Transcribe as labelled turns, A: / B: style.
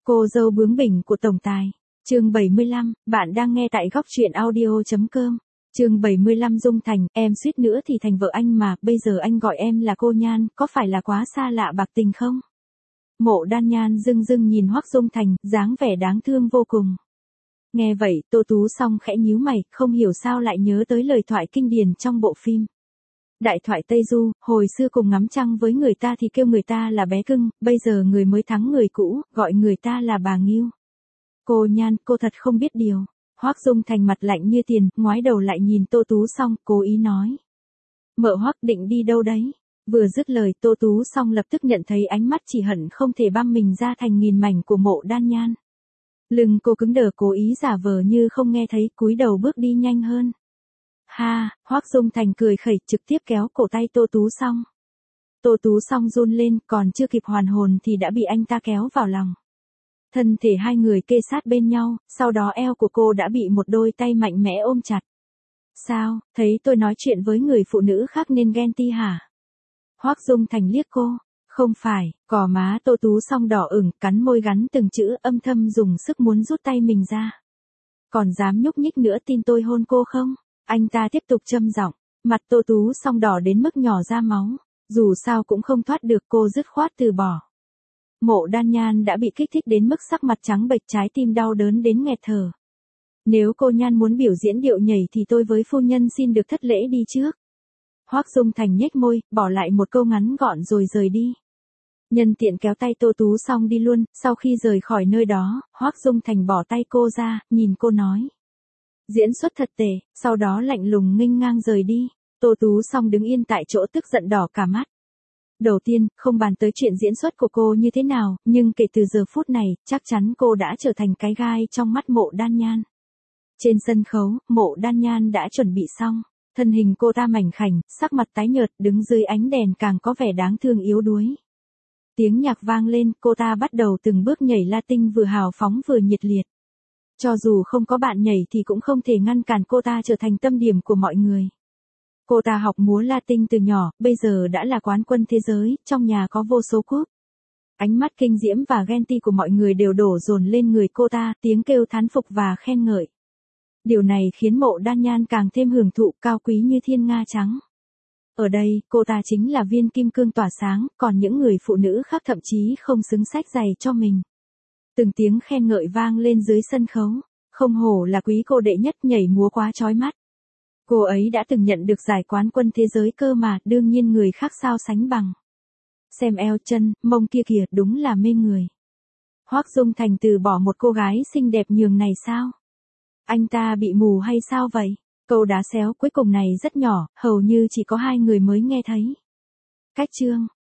A: Cô dâu bướng bỉnh của tổng tài. Chương 75, bạn đang nghe tại góc truyện audio.com. Chương 75 Dung Thành, em suýt nữa thì thành vợ anh mà, bây giờ anh gọi em là cô Nhan, có phải là quá xa lạ bạc tình không? Mộ Đan Nhan dưng dưng nhìn Hoắc Dung Thành, dáng vẻ đáng thương vô cùng. Nghe vậy, Tô Tú Song khẽ nhíu mày, không hiểu sao lại nhớ tới lời thoại kinh điển trong bộ phim. Đại thoại Tây Du, hồi xưa cùng ngắm trăng với người ta thì kêu người ta là bé cưng, bây giờ người mới thắng người cũ, gọi người ta là bà Nghiêu. Cô Nhan, cô thật không biết điều. Hoắc Dung Thành mặt lạnh như tiền, ngoái đầu lại nhìn Tô Tú Song, cố ý nói. Mợ Hoắc định đi đâu đấy? Vừa dứt lời, Tô Tú Song lập tức nhận thấy ánh mắt chỉ hận không thể băm mình ra thành nghìn mảnh của Mộ Đan Nhan. Lưng cô cứng đờ, cố ý giả vờ như không nghe thấy, cúi đầu bước đi nhanh hơn. Ha, Hoắc Dung Thành cười khẩy, trực tiếp kéo cổ tay Tô Tú Song. Tô Tú Song run lên, còn chưa kịp hoàn hồn thì đã bị anh ta kéo vào lòng. Thân thể hai người kê sát bên nhau, sau đó eo của cô đã bị một đôi tay mạnh mẽ ôm chặt. Sao, thấy tôi nói chuyện với người phụ nữ khác nên ghen ti hả? Hoắc Dung Thành liếc cô. Không phải, cò má Tô Tú Song đỏ ửng, cắn môi gắn từng chữ, âm thầm dùng sức muốn rút tay mình ra. Còn dám nhúc nhích nữa, tin tôi hôn cô không? Anh ta tiếp tục châm giọng, mặt Tô Tú Song đỏ đến mức nhỏ ra máu, dù sao cũng không thoát được, cô dứt khoát từ bỏ. Mộ Đan Nhan đã bị kích thích đến mức sắc mặt trắng bệch, trái tim đau đớn đến nghẹt thở. Nếu cô Nhan muốn biểu diễn điệu nhảy thì tôi với phu nhân xin được thất lễ đi trước. Hoắc Dung Thành nhếch môi, bỏ lại một câu ngắn gọn rồi rời đi. Nhân tiện kéo tay Tô Tú Song đi luôn, sau khi rời khỏi nơi đó, Hoắc Dung Thành bỏ tay cô ra, nhìn cô nói. Diễn xuất thật tệ, sau đó lạnh lùng nghênh ngang rời đi. Tô Tú Song đứng yên tại chỗ tức giận đỏ cả mắt. Đầu tiên, không bàn tới chuyện diễn xuất của cô như thế nào, nhưng kể từ giờ phút này, chắc chắn cô đã trở thành cái gai trong mắt Mộ Đan Nhan. Trên sân khấu, Mộ Đan Nhan đã chuẩn bị xong. Thân hình cô ta mảnh khảnh, sắc mặt tái nhợt, đứng dưới ánh đèn càng có vẻ đáng thương yếu đuối. Tiếng nhạc vang lên, cô ta bắt đầu từng bước nhảy Latin vừa hào phóng vừa nhiệt liệt. Cho dù không có bạn nhảy thì cũng không thể ngăn cản cô ta trở thành tâm điểm của mọi người. Cô ta học múa Latin từ nhỏ, bây giờ đã là quán quân thế giới, trong nhà có vô số cúp. Ánh mắt kinh diễm và ghen ti của mọi người đều đổ dồn lên người cô ta, tiếng kêu thán phục và khen ngợi. Điều này khiến Mộ Đan Nhan càng thêm hưởng thụ, cao quý như thiên nga trắng. Ở đây, cô ta chính là viên kim cương tỏa sáng, còn những người phụ nữ khác thậm chí không xứng sách giày cho mình. Từng tiếng khen ngợi vang lên dưới sân khấu, không hổ là quý cô đệ nhất, nhảy múa quá chói mắt. Cô ấy đã từng nhận được giải quán quân thế giới cơ mà, đương nhiên người khác sao sánh bằng. Xem eo chân, mông kia kìa, đúng là mê người. Hoắc Dung Thành từ bỏ một cô gái xinh đẹp nhường này sao? Anh ta bị mù hay sao vậy? Câu đá xéo cuối cùng này rất nhỏ, hầu như chỉ có hai người mới nghe thấy. Cách chương